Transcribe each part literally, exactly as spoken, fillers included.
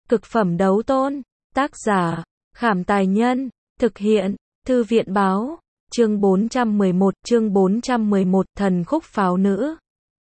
Cực phẩm đấu tôn. Tác giả, Khảm Tài Nhân. Thực hiện, Thư viện Báo. Chương bốn trăm mười một, chương bốn trăm mười một, thần khúc pháo nữ.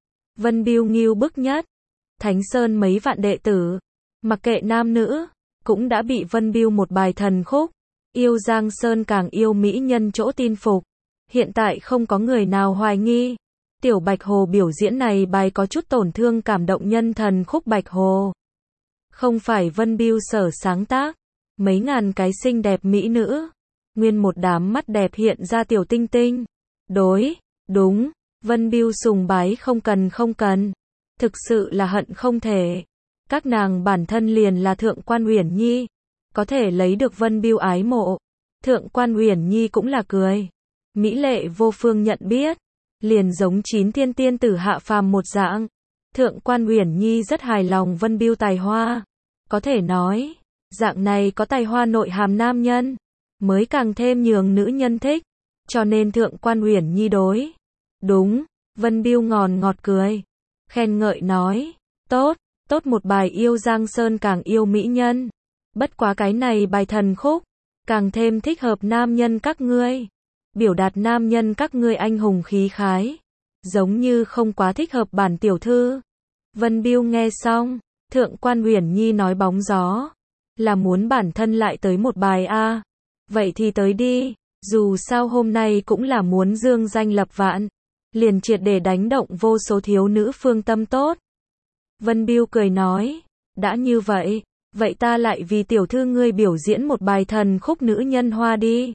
Vân Biêu nghiêu bức nhất. Thánh Sơn mấy vạn đệ tử, mặc kệ nam nữ, cũng đã bị Vân Biêu một bài thần khúc. Yêu Giang Sơn càng yêu mỹ nhân chỗ tin phục. Hiện tại không có người nào hoài nghi. Tiểu Bạch Hồ biểu diễn này bài có chút tổn thương cảm động nhân thần khúc Bạch Hồ. Không phải Vân Biêu sở sáng tác. Mấy ngàn cái xinh đẹp mỹ nữ. Nguyên một đám mắt đẹp hiện ra tiểu tinh tinh. Đối, đúng, Vân Biêu sùng bái không cần không cần. Thực sự là hận không thể. Các nàng bản thân liền là Thượng Quan Uyển Nhi. Có thể lấy được Vân Biêu ái mộ. Thượng Quan Uyển Nhi cũng là cười. Mỹ lệ vô phương nhận biết. Liền giống chín thiên tiên tử hạ phàm một dạng. Thượng Quan Uyển Nhi rất hài lòng Vân Biêu tài hoa. Có thể nói, dạng này có tài hoa nội hàm nam nhân, mới càng thêm nhường nữ nhân thích. Cho nên Thượng Quan Uyển Nhi đối. Đúng, Vân Biêu ngòn ngọt cười. Khen ngợi nói, tốt, tốt một bài yêu Giang Sơn càng yêu mỹ nhân. Bất quá cái này bài thần khúc, càng thêm thích hợp nam nhân các ngươi. Biểu đạt nam nhân các ngươi anh hùng khí khái. Giống như không quá thích hợp bản tiểu thư. Vân Biêu nghe xong, Thượng Quan Uyển Nhi nói bóng gió. Là muốn bản thân lại tới một bài a à. Vậy thì tới đi, dù sao hôm nay cũng là muốn dương danh lập vạn. Liền triệt để đánh động vô số thiếu nữ phương tâm tốt. Vân Biêu cười nói, đã như vậy, vậy ta lại vì tiểu thư ngươi biểu diễn một bài thần khúc nữ nhân hoa đi.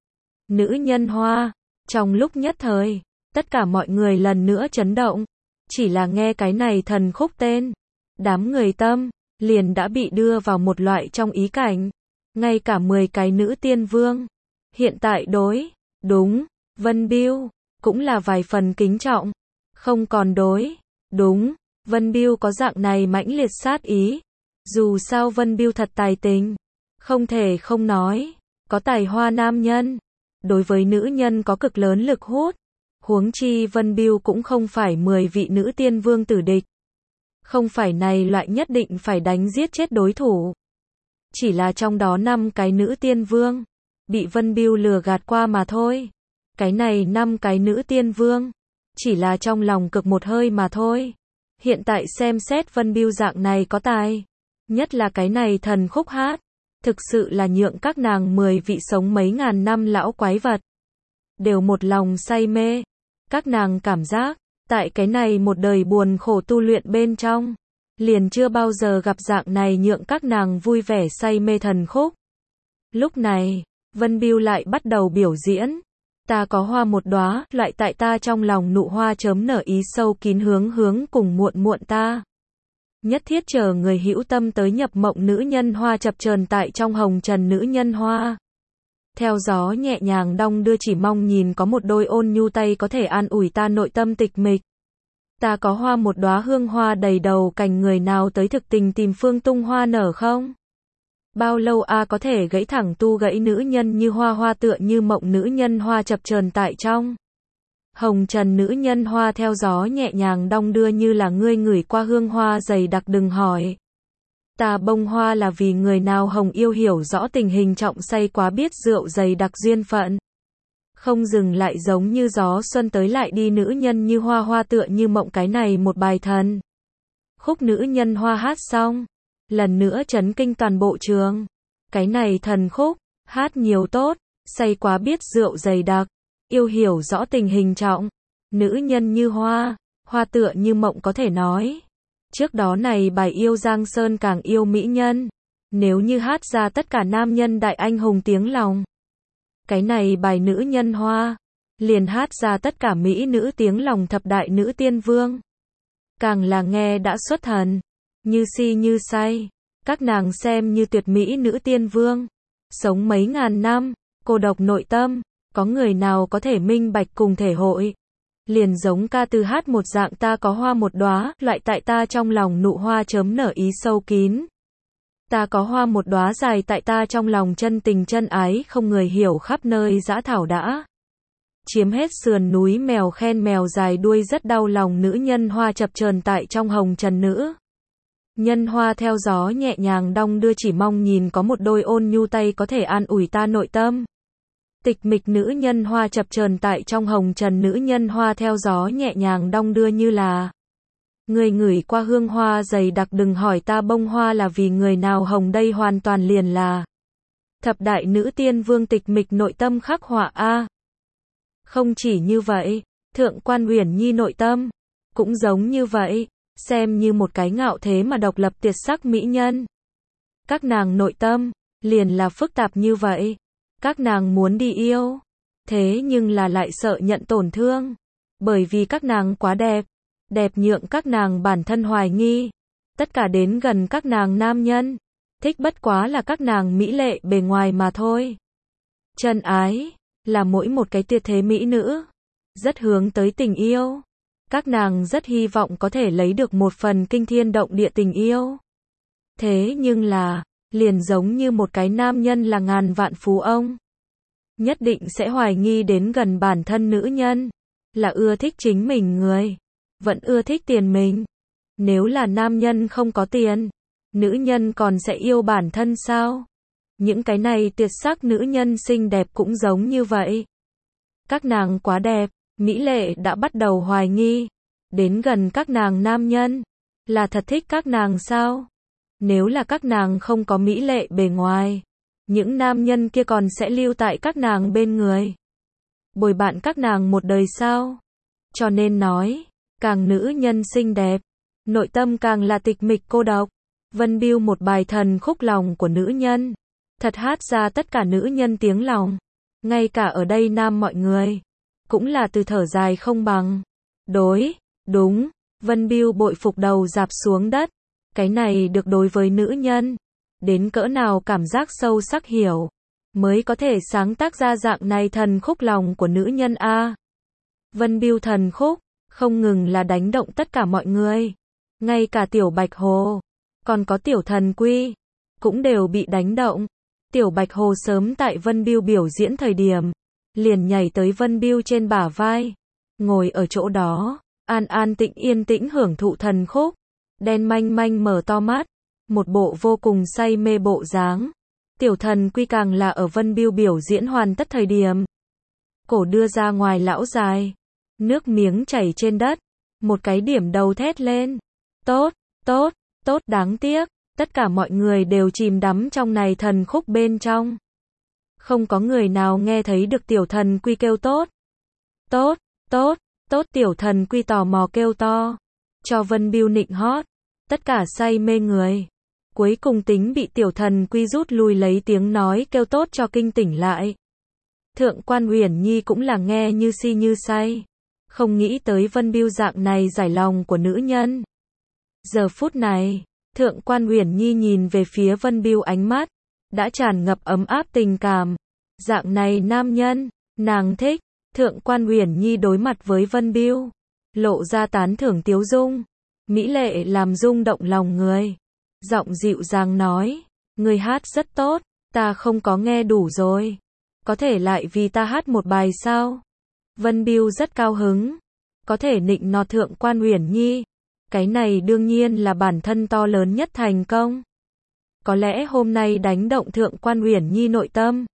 Nữ nhân hoa, trong lúc nhất thời, tất cả mọi người lần nữa chấn động. Chỉ là nghe cái này thần khúc tên, đám người tâm, liền đã bị đưa vào một loại trong ý cảnh. Ngay cả mười cái nữ tiên vương. Hiện tại đối, đúng, Vân Biêu, cũng là vài phần kính trọng. Không còn đối, đúng, Vân Biêu có dạng này mãnh liệt sát ý. Dù sao Vân Biêu thật tài tình. Không thể không nói, có tài hoa nam nhân. Đối với nữ nhân có cực lớn lực hút. Huống chi Vân Biêu cũng không phải mười vị nữ tiên vương tử địch. Không phải này loại nhất định phải đánh giết chết đối thủ. Chỉ là trong đó năm cái nữ tiên vương bị Vân Biêu lừa gạt qua mà thôi. Cái này năm cái nữ tiên vương chỉ là trong lòng cực một hơi mà thôi. Hiện tại xem xét Vân Biêu dạng này có tài, nhất là cái này thần khúc hát, thực sự là nhượng các nàng mười vị sống mấy ngàn năm lão quái vật đều một lòng say mê. Các nàng cảm giác tại cái này một đời buồn khổ tu luyện bên trong, liền chưa bao giờ gặp dạng này nhượng các nàng vui vẻ say mê thần khúc. Lúc này, Vân Biêu lại bắt đầu biểu diễn. Ta có hoa một đóa, loại tại ta trong lòng nụ hoa chớm nở ý sâu kín hướng hướng cùng muộn muộn ta. Nhất thiết chờ người hữu tâm tới nhập mộng nữ nhân hoa chập chờn tại trong hồng trần nữ nhân hoa. Theo gió nhẹ nhàng đong đưa chỉ mong nhìn có một đôi ôn nhu tay có thể an ủi ta nội tâm tịch mịch. Ta có hoa một đóa hương hoa đầy đầu cành người nào tới thực tình tìm phương tung hoa nở không? Bao lâu a à có thể gãy thẳng tu gãy nữ nhân như hoa hoa tựa như mộng nữ nhân hoa chập chờn tại trong hồng trần nữ nhân hoa theo gió nhẹ nhàng đong đưa như là ngươi ngửi qua hương hoa dày đặc đừng hỏi. Ta bông hoa là vì người nào hồng yêu hiểu rõ tình hình trọng say quá biết rượu dày đặc duyên phận. Không dừng lại giống như gió xuân tới lại đi nữ nhân như hoa hoa tựa như mộng cái này một bài thần khúc nữ nhân hoa hát xong. Lần nữa chấn kinh toàn bộ trường. Cái này thần khúc, hát nhiều tốt, say quá biết rượu dày đặc, yêu hiểu rõ tình hình trọng. Nữ nhân như hoa, hoa tựa như mộng có thể nói. Trước đó này bài yêu Giang Sơn càng yêu mỹ nhân. Nếu như hát ra tất cả nam nhân đại anh hùng tiếng lòng. Cái này bài nữ nhân hoa, liền hát ra tất cả mỹ nữ tiếng lòng thập đại nữ tiên vương. Càng là nghe đã xuất thần. Như si như say, các nàng xem như tuyệt mỹ nữ tiên vương, sống mấy ngàn năm, cô độc nội tâm, có người nào có thể minh bạch cùng thể hội. Liền giống ca từ hát một dạng ta có hoa một đóa, loại tại ta trong lòng nụ hoa chớm nở ý sâu kín. Ta có hoa một đóa dài tại ta trong lòng chân tình chân ái không người hiểu khắp nơi dã thảo đã. Chiếm hết sườn núi mèo khen mèo dài đuôi rất đau lòng nữ nhân hoa chập chờn tại trong hồng trần nữ Nhân hoa theo gió nhẹ nhàng đong đưa, chỉ mong nhìn có một đôi ôn nhu tay có thể an ủi ta nội tâm. Tịch mịch nữ nhân hoa chập chờn tại trong hồng trần, nữ nhân hoa theo gió nhẹ nhàng đong đưa như là người ngửi qua hương hoa dày đặc, đừng hỏi ta bông hoa là vì người nào hồng, đây hoàn toàn liền là thập đại nữ tiên vương. Tịch mịch nội tâm khắc họa a. Không chỉ như vậy, Thượng Quan Uyển Nhi nội tâm cũng giống như vậy, xem như một cái ngạo thế mà độc lập tuyệt sắc mỹ nhân. Các nàng nội tâm liền là phức tạp như vậy. Các nàng muốn đi yêu, thế nhưng là lại sợ nhận tổn thương, bởi vì các nàng quá đẹp, đẹp nhượng các nàng bản thân hoài nghi. Tất cả đến gần các nàng nam nhân, thích bất quá là các nàng mỹ lệ bề ngoài mà thôi. Chân ái là mỗi một cái tuyệt thế mỹ nữ, rất hướng tới tình yêu. Các nàng rất hy vọng có thể lấy được một phần kinh thiên động địa tình yêu. Thế nhưng là, liền giống như một cái nam nhân là ngàn vạn phú ông, nhất định sẽ hoài nghi đến gần bản thân nữ nhân, là ưa thích chính mình người, vẫn ưa thích tiền mình. Nếu là nam nhân không có tiền, nữ nhân còn sẽ yêu bản thân sao? Những cái này tuyệt sắc nữ nhân xinh đẹp cũng giống như vậy. Các nàng quá đẹp, mỹ lệ đã bắt đầu hoài nghi, đến gần các nàng nam nhân, là thật thích các nàng sao? Nếu là các nàng không có mỹ lệ bề ngoài, những nam nhân kia còn sẽ lưu tại các nàng bên người, bồi bạn các nàng một đời sao? Cho nên nói, càng nữ nhân xinh đẹp, nội tâm càng là tịch mịch cô độc. Vân Biêu một bài thần khúc lòng của nữ nhân, thật hát ra tất cả nữ nhân tiếng lòng. Ngay cả ở đây nam mọi người, cũng là từ thở dài không bằng. Đối, đúng, Vân Biêu bội phục đầu dạp xuống đất. Cái này được đối với nữ nhân, đến cỡ nào cảm giác sâu sắc hiểu, mới có thể sáng tác ra dạng này thần khúc lòng của nữ nhân a. Vân Biêu thần khúc, không ngừng là đánh động tất cả mọi người. Ngay cả Tiểu Bạch Hồ, còn có Tiểu Thần Quy, cũng đều bị đánh động. Tiểu Bạch Hồ sớm tại Vân Biêu biểu diễn thời điểm, liền nhảy tới Vân Biêu trên bả vai, ngồi ở chỗ đó, an an tĩnh yên tĩnh hưởng thụ thần khúc. Đen manh manh mở to mắt, một bộ vô cùng say mê bộ dáng. Tiểu Thần Quy càng là ở Vân Biêu biểu diễn hoàn tất thời điểm, cổ đưa ra ngoài lão dài, nước miếng chảy trên đất, một cái điểm đầu thét lên. Tốt, tốt, tốt, đáng tiếc, tất cả mọi người đều chìm đắm trong này thần khúc bên trong. Không có người nào nghe thấy được Tiểu Thần Quy kêu tốt. Tốt, tốt, tốt, Tiểu Thần Quy tò mò kêu to, cho Vân Biêu nịnh hót. Tất cả say mê người, cuối cùng tính bị Tiểu Thần Quy rút lui lấy tiếng nói kêu tốt cho kinh tỉnh lại. Thượng Quan Uyển Nhi cũng là nghe như si như say, không nghĩ tới Vân Biêu dạng này giải lòng của nữ nhân. Giờ phút này, Thượng Quan Uyển Nhi nhìn về phía Vân Biêu, ánh mắt đã tràn ngập ấm áp tình cảm. Dạng này nam nhân, nàng thích. Thượng Quan Uyển Nhi đối mặt với Vân Biêu, lộ ra tán thưởng tiếu dung, mỹ lệ làm rung động lòng người. Giọng dịu dàng nói, người hát rất tốt, ta không có nghe đủ rồi, có thể lại vì ta hát một bài sao? Vân Biêu rất cao hứng, có thể nịnh nọt Thượng Quan Uyển Nhi, cái này đương nhiên là bản thân to lớn nhất thành công. Có lẽ hôm nay đánh động Thượng Quan Uyển Nhi nội tâm,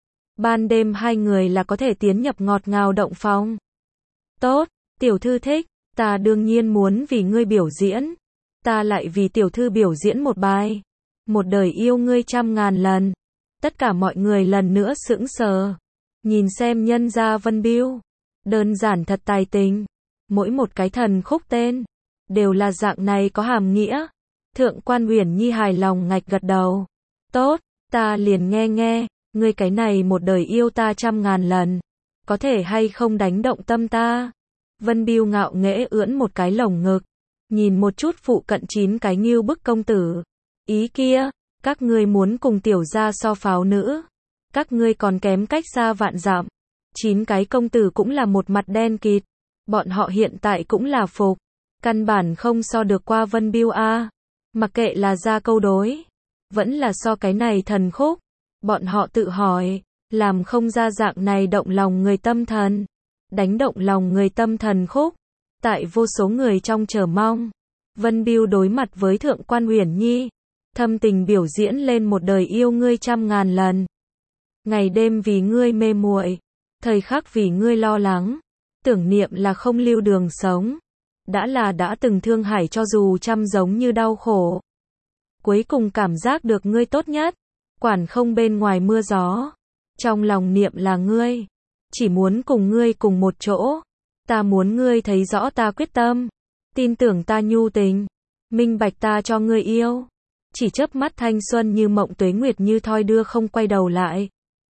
ban đêm hai người là có thể tiến nhập ngọt ngào động phòng. Tốt, tiểu thư thích, ta đương nhiên muốn vì ngươi biểu diễn, ta lại vì tiểu thư biểu diễn một bài, một đời yêu ngươi trăm ngàn lần. Tất cả mọi người lần nữa sững sờ, nhìn xem nhân gia Vân Biêu, đơn giản thật tài tình, mỗi một cái thần khúc tên, đều là dạng này có hàm nghĩa. Thượng Quan Uyển Nhi hài lòng ngạch gật đầu, tốt, ta liền nghe nghe, ngươi cái này một đời yêu ta trăm ngàn lần, có thể hay không đánh động tâm ta? Vân Biêu ngạo nghễ ưỡn một cái lồng ngực, nhìn một chút phụ cận chín cái ngưu bức công tử, ý kia, các ngươi muốn cùng tiểu gia so pháo nữ, các ngươi còn kém cách xa vạn dặm. Chín cái công tử cũng là một mặt đen kịt, bọn họ hiện tại cũng là phục, căn bản không so được qua Vân Biêu a. Mặc kệ là ra câu đối, vẫn là so cái này thần khúc, bọn họ tự hỏi, làm không ra dạng này động lòng người tâm thần, đánh động lòng người tâm thần khúc. Tại vô số người trong chờ mong, Vân Biêu đối mặt với Thượng quan Uyển Nhi, thâm tình biểu diễn lên một đời yêu ngươi trăm ngàn lần. Ngày đêm vì ngươi mê muội, thời khắc vì ngươi lo lắng, tưởng niệm là không lưu đường sống. Đã là đã từng thương hải cho dù trăm giống như đau khổ. Cuối cùng cảm giác được ngươi tốt nhất, quản không bên ngoài mưa gió. Trong lòng niệm là ngươi, chỉ muốn cùng ngươi cùng một chỗ. Ta muốn ngươi thấy rõ ta quyết tâm, tin tưởng ta nhu tình, minh bạch ta cho ngươi yêu. Chỉ chớp mắt thanh xuân như mộng tuế nguyệt như thoi đưa không quay đầu lại.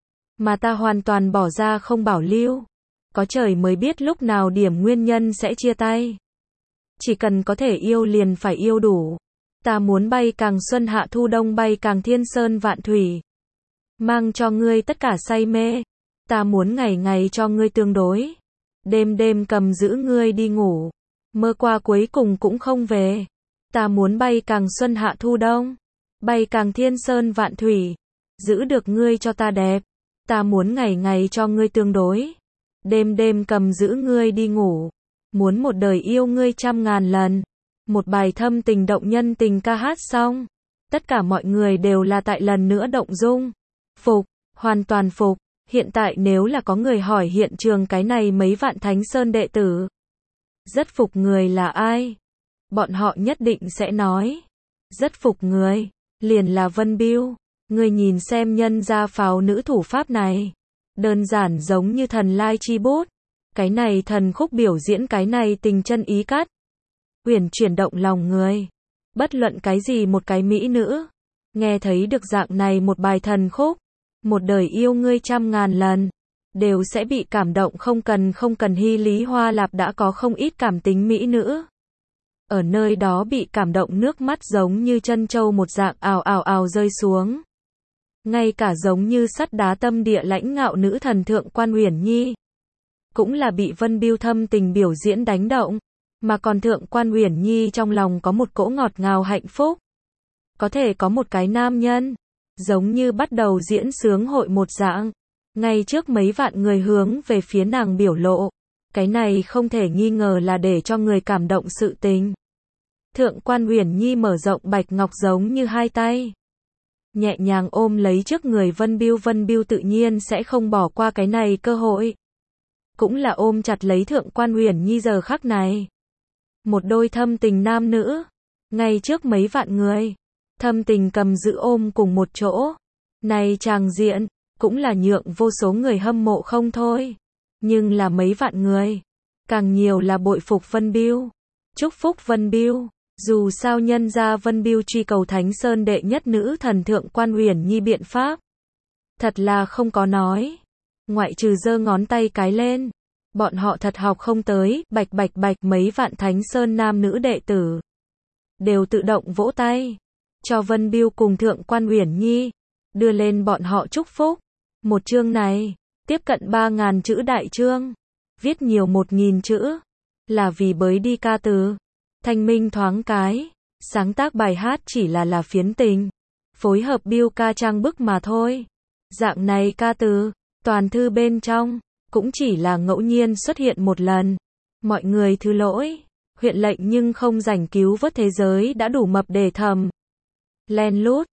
Mà ta hoàn toàn bỏ ra không bảo lưu. Có trời mới biết lúc nào điểm nguyên nhân sẽ chia tay. Chỉ cần có thể yêu liền phải yêu đủ. Ta muốn bay càng xuân hạ thu đông bay càng thiên sơn vạn thủy. Mang cho ngươi tất cả say mê. Ta muốn ngày ngày cho ngươi tương đối. Đêm đêm cầm giữ ngươi đi ngủ. Mơ qua cuối cùng cũng không về. Ta muốn bay càng xuân hạ thu đông. Bay càng thiên sơn vạn thủy. Giữ được ngươi cho ta đẹp. Ta muốn ngày ngày cho ngươi tương đối. Đêm đêm cầm giữ ngươi đi ngủ. Muốn một đời yêu ngươi trăm ngàn lần. Một bài thâm tình động nhân tình ca hát xong. Tất cả mọi người đều là tại lần nữa động dung. Phục, hoàn toàn phục. Hiện tại nếu là có người hỏi hiện trường cái này mấy vạn Thánh Sơn đệ tử. Rất phục người là ai? Bọn họ nhất định sẽ nói. Rất phục người. Liền là Vân Biêu. Người nhìn xem nhân gia pháo nữ thủ pháp này. Đơn giản giống như thần lai chi bút. Cái này thần khúc biểu diễn cái này tình chân ý cắt. Uyển chuyển động lòng người. Bất luận cái gì một cái mỹ nữ. Nghe thấy được dạng này một bài thần khúc. Một đời yêu ngươi trăm ngàn lần. Đều sẽ bị cảm động không cần không cần Hy Lý Hoa Lạp đã có không ít cảm tính mỹ nữ. Ở nơi đó bị cảm động nước mắt giống như chân châu một dạng ào ào ào rơi xuống. Ngay cả giống như sắt đá tâm địa lãnh ngạo nữ thần Thượng quan Uyển Nhi. Cũng là bị Vân Biêu thâm tình biểu diễn đánh động. Mà còn Thượng quan Uyển Nhi trong lòng có một cỗ ngọt ngào hạnh phúc. Có thể có một cái nam nhân. Giống như bắt đầu diễn sướng hội một dạng. Ngay trước mấy vạn người hướng về phía nàng biểu lộ. Cái này không thể nghi ngờ là để cho người cảm động sự tình. Thượng quan Uyển Nhi mở rộng bạch ngọc giống như hai tay. Nhẹ nhàng ôm lấy trước người Vân Biêu. Vân Biêu tự nhiên sẽ không bỏ qua cái này cơ hội. Cũng là ôm chặt lấy Thượng quan Uyển Nhi giờ khắc này. Một đôi thâm tình nam nữ. Ngay trước mấy vạn người. Thâm tình cầm giữ ôm cùng một chỗ. Này tràng diện. Cũng là nhượng vô số người hâm mộ không thôi. Nhưng là mấy vạn người. Càng nhiều là bội phục Vân Biêu. Chúc phúc Vân Biêu. Dù sao nhân ra Vân Biêu truy cầu Thánh Sơn đệ nhất nữ thần Thượng quan Uyển Nhi biện pháp. Thật là không có nói. Ngoại trừ giơ ngón tay cái lên. Bọn họ thật học không tới. Bạch bạch bạch mấy vạn Thánh Sơn nam nữ đệ tử. Đều tự động vỗ tay. Cho Vân Biêu cùng Thượng quan Uyển Nhi. Đưa lên bọn họ chúc phúc. Một chương này. Tiếp cận ba ngàn chữ đại chương. Viết nhiều một nghìn chữ. Là vì bới đi ca từ. Thanh minh thoáng cái. Sáng tác bài hát chỉ là là phiến tình. Phối hợp Biêu ca trang bức mà thôi. Dạng này ca từ. Toàn thư bên trong. Cũng chỉ là ngẫu nhiên xuất hiện một lần. Mọi người thứ lỗi. Huyện lệnh nhưng không rảnh cứu vớt thế giới đã đủ mập để thầm. Len lút.